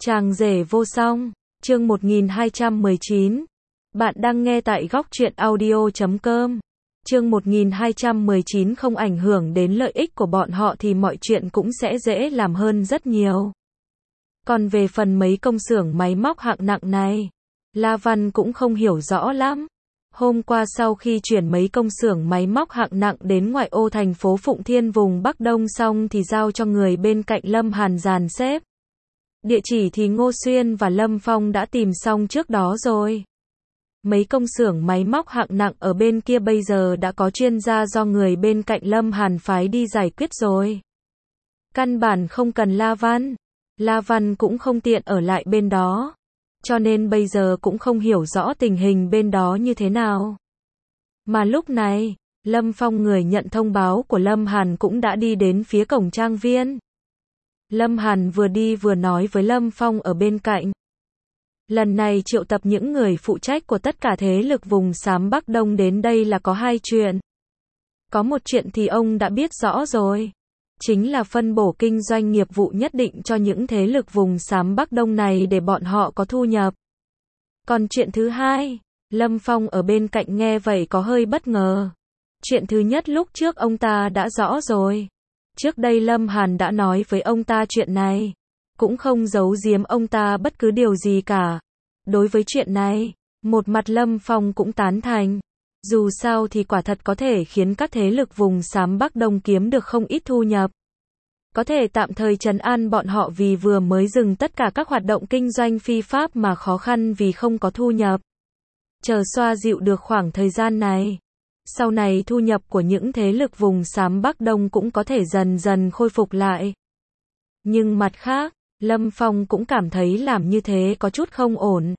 Chàng rể vô song, chương 1219. Bạn đang nghe tại góc truyện audio.com. Chương 1219 không ảnh hưởng đến lợi ích của bọn họ thì mọi chuyện cũng sẽ dễ làm hơn rất nhiều. Còn về phần mấy công xưởng máy móc hạng nặng này, La Văn cũng không hiểu rõ lắm. Hôm qua sau khi chuyển mấy công xưởng máy móc hạng nặng đến ngoại ô thành phố Phụng Thiên vùng Bắc Đông xong thì giao cho người bên cạnh Lâm Hàn dàn xếp. Địa chỉ thì Ngô Xuyên và Lâm Phong đã tìm xong trước đó rồi. Mấy công xưởng máy móc hạng nặng ở bên kia bây giờ đã có chuyên gia do người bên cạnh Lâm Hàn phái đi giải quyết rồi. Căn bản không cần La Văn. La Văn cũng không tiện ở lại bên đó. Cho nên bây giờ cũng không hiểu rõ tình hình bên đó như thế nào. Mà lúc này, Lâm Phong người nhận thông báo của Lâm Hàn cũng đã đi đến phía cổng trang viên. Lâm Hàn vừa đi vừa nói với Lâm Phong ở bên cạnh. Lần này triệu tập những người phụ trách của tất cả thế lực vùng xám Bắc Đông đến đây là có hai chuyện. Có một chuyện thì ông đã biết rõ rồi. Chính là phân bổ kinh doanh nghiệp vụ nhất định cho những thế lực vùng xám Bắc Đông này để bọn họ có thu nhập. Còn chuyện thứ hai, Lâm Phong ở bên cạnh nghe vậy có hơi bất ngờ. Chuyện thứ nhất lúc trước ông ta đã rõ rồi. Trước đây Lâm Hàn đã nói với ông ta chuyện này. Cũng không giấu giếm ông ta bất cứ điều gì cả. Đối với chuyện này, một mặt Lâm Phong cũng tán thành. Dù sao thì quả thật có thể khiến các thế lực vùng xám Bắc Đông kiếm được không ít thu nhập. Có thể tạm thời trấn an bọn họ vì vừa mới dừng tất cả các hoạt động kinh doanh phi pháp mà khó khăn vì không có thu nhập. Chờ xoa dịu được khoảng thời gian này. Sau này thu nhập của những thế lực vùng xám Bắc Đông cũng có thể dần dần khôi phục lại. Nhưng mặt khác, Lâm Phong cũng cảm thấy làm như thế có chút không ổn.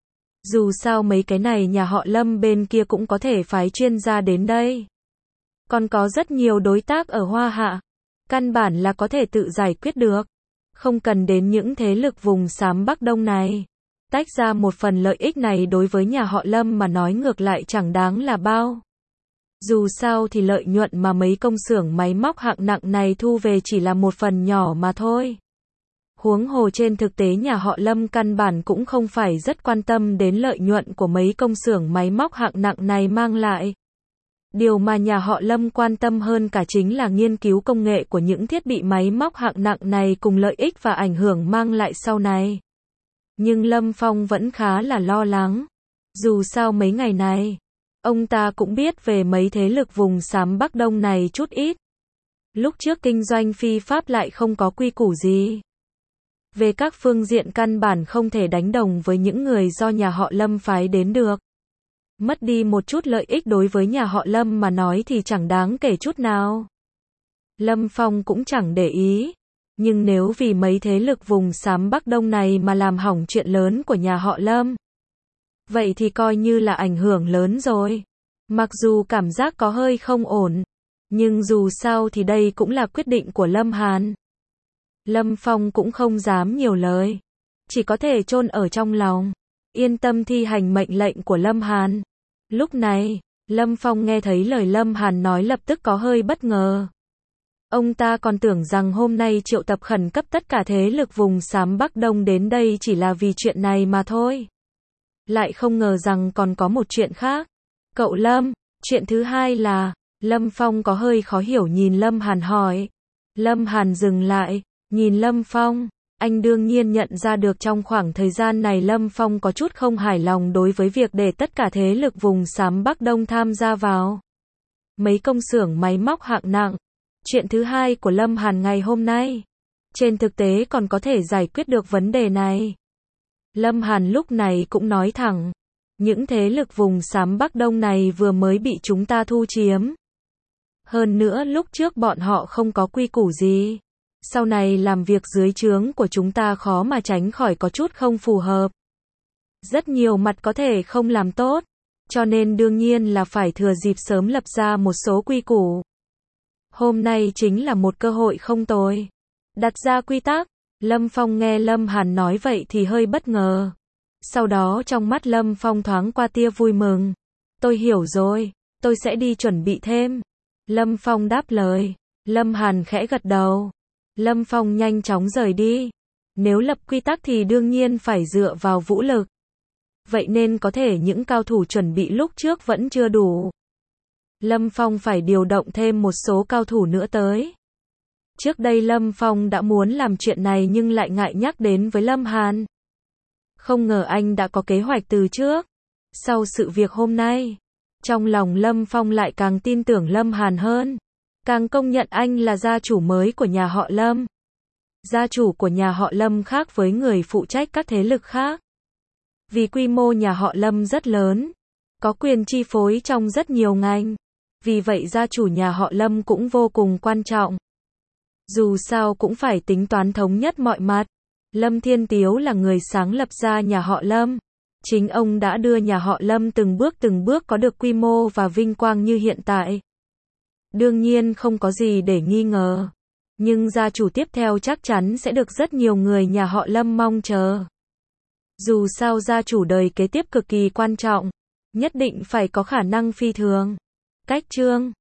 Dù sao mấy cái này nhà họ Lâm bên kia cũng có thể phái chuyên gia đến đây. Còn có rất nhiều đối tác ở Hoa Hạ. Căn bản là có thể tự giải quyết được. Không cần đến những thế lực vùng xám Bắc Đông này. Tách ra một phần lợi ích này đối với nhà họ Lâm mà nói ngược lại chẳng đáng là bao. Dù sao thì lợi nhuận mà mấy công xưởng máy móc hạng nặng này thu về chỉ là một phần nhỏ mà thôi. Huống hồ trên thực tế nhà họ Lâm căn bản cũng không phải rất quan tâm đến lợi nhuận của mấy công xưởng máy móc hạng nặng này mang lại. Điều mà nhà họ Lâm quan tâm hơn cả chính là nghiên cứu công nghệ của những thiết bị máy móc hạng nặng này cùng lợi ích và ảnh hưởng mang lại sau này. Nhưng Lâm Phong vẫn khá là lo lắng. Dù sao mấy ngày này, ông ta cũng biết về mấy thế lực vùng xám Bắc Đông này chút ít. Lúc trước kinh doanh phi pháp lại không có quy củ gì. Về các phương diện căn bản không thể đánh đồng với những người do nhà họ Lâm phái đến được. Mất đi một chút lợi ích đối với nhà họ Lâm mà nói thì chẳng đáng kể chút nào. Lâm Phong cũng chẳng để ý. Nhưng nếu vì mấy thế lực vùng xám Bắc Đông này mà làm hỏng chuyện lớn của nhà họ Lâm, vậy thì coi như là ảnh hưởng lớn rồi. Mặc dù cảm giác có hơi không ổn, nhưng dù sao thì đây cũng là quyết định của Lâm Hàn. Lâm Phong cũng không dám nhiều lời, chỉ có thể chôn ở trong lòng, yên tâm thi hành mệnh lệnh của Lâm Hàn. Lúc này, Lâm Phong nghe thấy lời Lâm Hàn nói lập tức có hơi bất ngờ. Ông ta còn tưởng rằng hôm nay triệu tập khẩn cấp tất cả thế lực vùng xám Bắc Đông đến đây chỉ là vì chuyện này mà thôi. Lại không ngờ rằng còn có một chuyện khác. Cậu Lâm, chuyện thứ hai là, Lâm Phong có hơi khó hiểu nhìn Lâm Hàn hỏi. Lâm Hàn dừng lại, nhìn Lâm Phong, anh đương nhiên nhận ra được trong khoảng thời gian này Lâm Phong có chút không hài lòng đối với việc để tất cả thế lực vùng xám Bắc Đông tham gia vào mấy công xưởng máy móc hạng nặng. Chuyện thứ hai của Lâm Hàn ngày hôm nay, trên thực tế còn có thể giải quyết được vấn đề này. Lâm Hàn lúc này cũng nói thẳng, những thế lực vùng xám Bắc Đông này vừa mới bị chúng ta thu chiếm. Hơn nữa lúc trước bọn họ không có quy củ gì. Sau này làm việc dưới trướng của chúng ta khó mà tránh khỏi có chút không phù hợp. Rất nhiều mặt có thể không làm tốt, cho nên đương nhiên là phải thừa dịp sớm lập ra một số quy củ. Hôm nay chính là một cơ hội không tồi. Đặt ra quy tắc, Lâm Phong nghe Lâm Hàn nói vậy thì hơi bất ngờ. Sau đó trong mắt Lâm Phong thoáng qua tia vui mừng. Tôi hiểu rồi, tôi sẽ đi chuẩn bị thêm. Lâm Phong đáp lời. Lâm Hàn khẽ gật đầu. Lâm Phong nhanh chóng rời đi. Nếu lập quy tắc thì đương nhiên phải dựa vào vũ lực. Vậy nên có thể những cao thủ chuẩn bị lúc trước vẫn chưa đủ. Lâm Phong phải điều động thêm một số cao thủ nữa tới. Trước đây Lâm Phong đã muốn làm chuyện này nhưng lại ngại nhắc đến với Lâm Hàn. Không ngờ anh đã có kế hoạch từ trước. Sau sự việc hôm nay, trong lòng Lâm Phong lại càng tin tưởng Lâm Hàn hơn. Càng công nhận anh là gia chủ mới của nhà họ Lâm. Gia chủ của nhà họ Lâm khác với người phụ trách các thế lực khác. Vì quy mô nhà họ Lâm rất lớn, có quyền chi phối trong rất nhiều ngành. Vì vậy gia chủ nhà họ Lâm cũng vô cùng quan trọng. Dù sao cũng phải tính toán thống nhất mọi mặt. Lâm Thiên Tiếu là người sáng lập ra nhà họ Lâm. Chính ông đã đưa nhà họ Lâm từng bước có được quy mô và vinh quang như hiện tại. Đương nhiên không có gì để nghi ngờ. Nhưng gia chủ tiếp theo chắc chắn sẽ được rất nhiều người nhà họ Lâm mong chờ. Dù sao gia chủ đời kế tiếp cực kỳ quan trọng, nhất định phải có khả năng phi thường. Cách chương